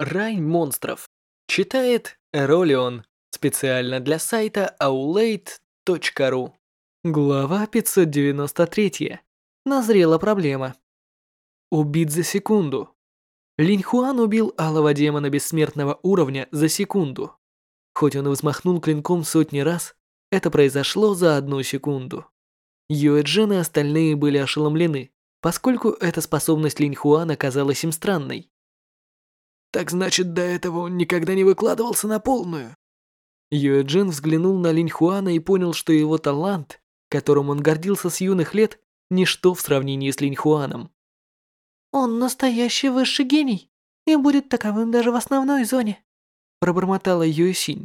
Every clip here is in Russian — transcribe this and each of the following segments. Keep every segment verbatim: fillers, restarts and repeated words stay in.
Рай монстров. Читает Эролион. Специально для сайта аулейт точка ру. Глава пятьсот девяносто три. Назрела проблема. Убит за секунду. Линь Хуан убил алого демона бессмертного уровня за секунду. Хоть он и взмахнул клинком сотни раз, это произошло за одну секунду. Юэ Джен и остальные были ошеломлены, поскольку эта способность Линь Хуана казалась им странной. Так значит, до этого он никогда не выкладывался на полную. Юэ Джин взглянул на Линь Хуана и понял, что его талант, которым он гордился с юных лет, ничто в сравнении с Линь Хуаном. «Он настоящий высший гений и будет таковым даже в основной зоне», пробормотала Юэ Синь.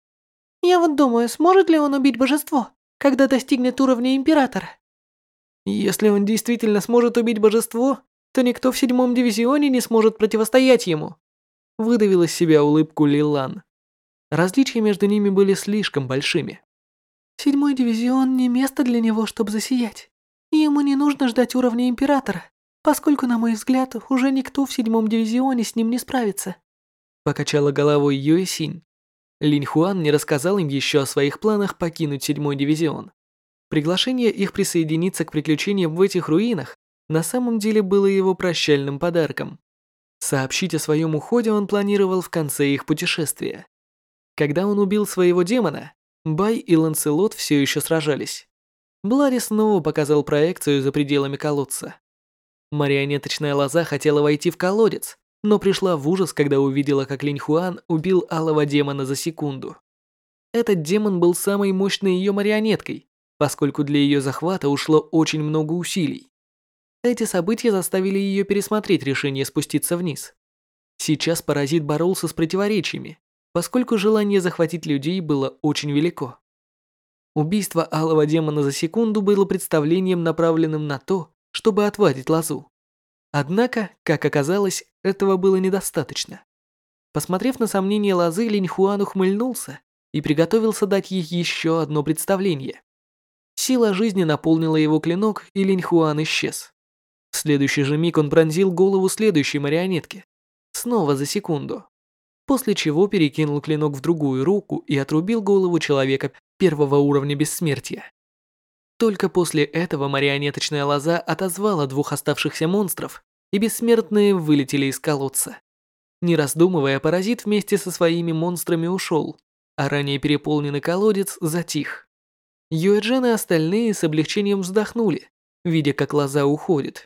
«Я вот думаю, сможет ли он убить божество, когда достигнет уровня императора?» «Если он действительно сможет убить божество, то никто в седьмом дивизионе не сможет противостоять ему», выдавил из себя улыбку Лилан. Различия между ними были слишком большими. «Седьмой дивизион не место для него, чтобы засиять. И ему не нужно ждать уровня императора, поскольку, на мой взгляд, уже никто в седьмом дивизионе с ним не справится», покачала головой Юэ Синь. Линь Хуан не рассказал им еще о своих планах покинуть седьмой дивизион. Приглашение их присоединиться к приключениям в этих руинах на самом деле было его прощальным подарком. Сообщить о своем уходе он планировал в конце их путешествия. Когда он убил своего демона, Бай и Ланселот все еще сражались. Блари снова показал проекцию за пределами колодца. Марионеточная лоза хотела войти в колодец, но пришла в ужас, когда увидела, как Линь Хуан убил алого демона за секунду. Этот демон был самой мощной ее марионеткой, поскольку для ее захвата ушло очень много усилий. Эти события заставили ее пересмотреть решение спуститься вниз. Сейчас паразит боролся с противоречиями, поскольку желание захватить людей было очень велико. Убийство алого демона за секунду было представлением, направленным на то, чтобы отвадить лозу. Однако, как оказалось, этого было недостаточно. Посмотрев на сомнения лозы, Линь Хуан ухмыльнулся и приготовился дать ей еще одно представление. Сила жизни наполнила его клинок, и Линь Хуан исчез. В следующий же миг он пронзил голову следующей марионетки. Снова за секунду. После чего перекинул клинок в другую руку и отрубил голову человека первого уровня бессмертия. Только после этого марионеточная лоза отозвала двух оставшихся монстров, и бессмертные вылетели из колодца. Не раздумывая, паразит вместе со своими монстрами ушел, а ранее переполненный колодец затих. Юэ Джен и остальные с облегчением вздохнули, видя, как лоза уходит.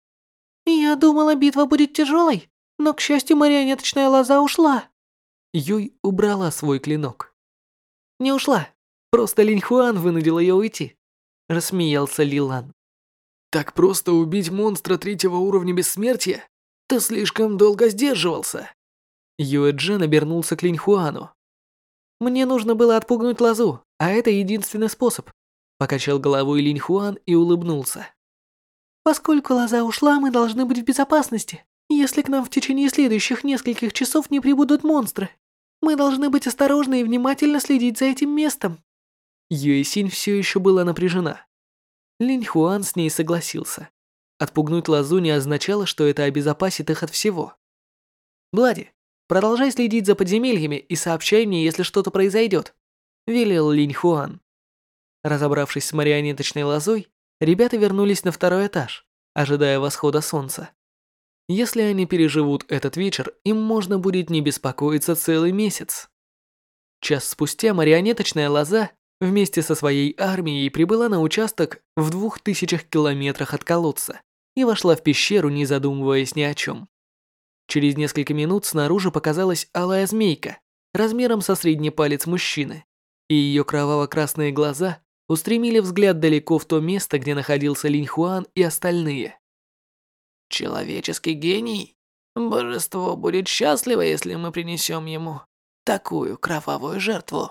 «Я думала, битва будет тяжелой, но, к счастью, марионеточная лоза ушла». Юй убрала свой клинок. «Не ушла, просто Линь Хуан вынудил ее уйти», рассмеялся Лилан. «Так просто убить монстра третьего уровня бессмертия? Ты слишком долго сдерживался». Юэ Джен обернулся к Линь Хуану. «Мне нужно было отпугнуть лозу, а это единственный способ», покачал головой Линь Хуан и улыбнулся. «Поскольку лоза ушла, мы должны быть в безопасности, если к нам в течение следующих нескольких часов не прибудут монстры. Мы должны быть осторожны и внимательно следить за этим местом». Юэ Синь все еще была напряжена. Линь Хуан с ней согласился. Отпугнуть лозу не означало, что это обезопасит их от всего. «Блади, продолжай следить за подземельями и сообщай мне, если что-то произойдет», велел Линь Хуан. Разобравшись с марионеточной лозой, ребята вернулись на второй этаж, ожидая восхода солнца. Если они переживут этот вечер, им можно будет не беспокоиться целый месяц. Час спустя марионеточная лоза вместе со своей армией прибыла на участок в двух тысячах километрах от колодца и вошла в пещеру, не задумываясь ни о чем. Через несколько минут снаружи показалась алая змейка, размером со средний палец мужчины, и ее кроваво-красные глаза устремили взгляд далеко в то место, где находился Линь Хуан и остальные. «Человеческий гений? Божество будет счастливо, если мы принесем ему такую кровавую жертву».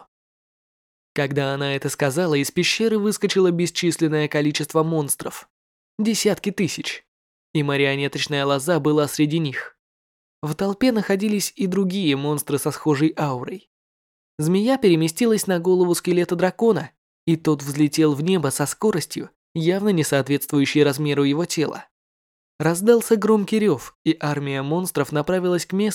Когда она это сказала, из пещеры выскочило бесчисленное количество монстров. Десятки тысяч. И марионеточная лоза была среди них. В толпе находились и другие монстры со схожей аурой. Змея переместилась на голову скелета дракона, и тот взлетел в небо со скоростью, явно не соответствующей размеру его тела. Раздался громкий рев, и армия монстров направилась к месту,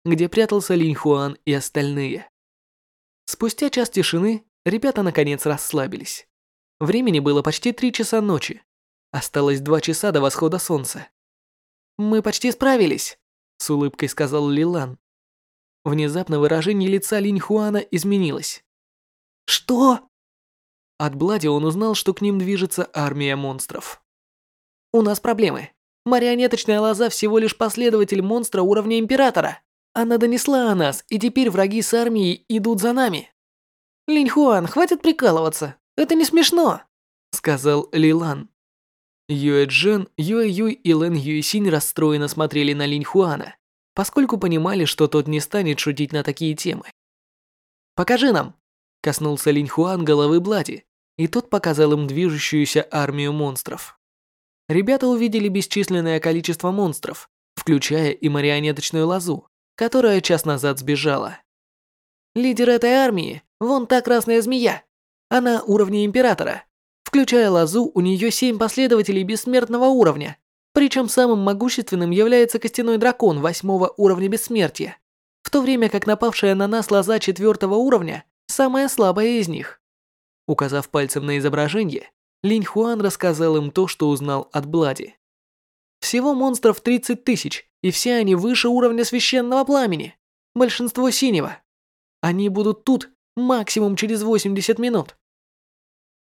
где прятался Линь Хуан и остальные. Спустя час тишины ребята наконец расслабились. Времени было почти три часа ночи. Осталось два часа до восхода солнца. «Мы почти справились», — с улыбкой сказал Лилан. Внезапно выражение лица Линь Хуана изменилось. «Что?» От Блади он узнал, что к ним движется армия монстров. «У нас проблемы. Марионеточная лоза всего лишь последователь монстра уровня Императора. Она донесла о нас, и теперь враги с армией идут за нами». «Линь Хуан, хватит прикалываться. Это не смешно», — сказал Лилан. Юэ Джен, Юэ Юй и Лэн Юйсинь расстроенно смотрели на Линь Хуана, поскольку понимали, что тот не станет шутить на такие темы. «Покажи нам», — коснулся Линь Хуан головы Блади, и тот показал им движущуюся армию монстров. Ребята увидели бесчисленное количество монстров, включая и марионеточную лозу, которая час назад сбежала. «Лидер этой армии — вон та красная змея. Она уровня Императора. Включая лозу, у нее семь последователей бессмертного уровня, причем самым могущественным является костяной дракон восьмого уровня бессмертия, в то время как напавшая на нас лоза четвертого уровня самая слабая из них». Указав пальцем на изображение, Линь Хуан рассказал им то, что узнал от Блади. Всего монстров тридцать тысяч, и все они выше уровня священного пламени. Большинство синего. Они будут тут максимум через восемьдесят минут.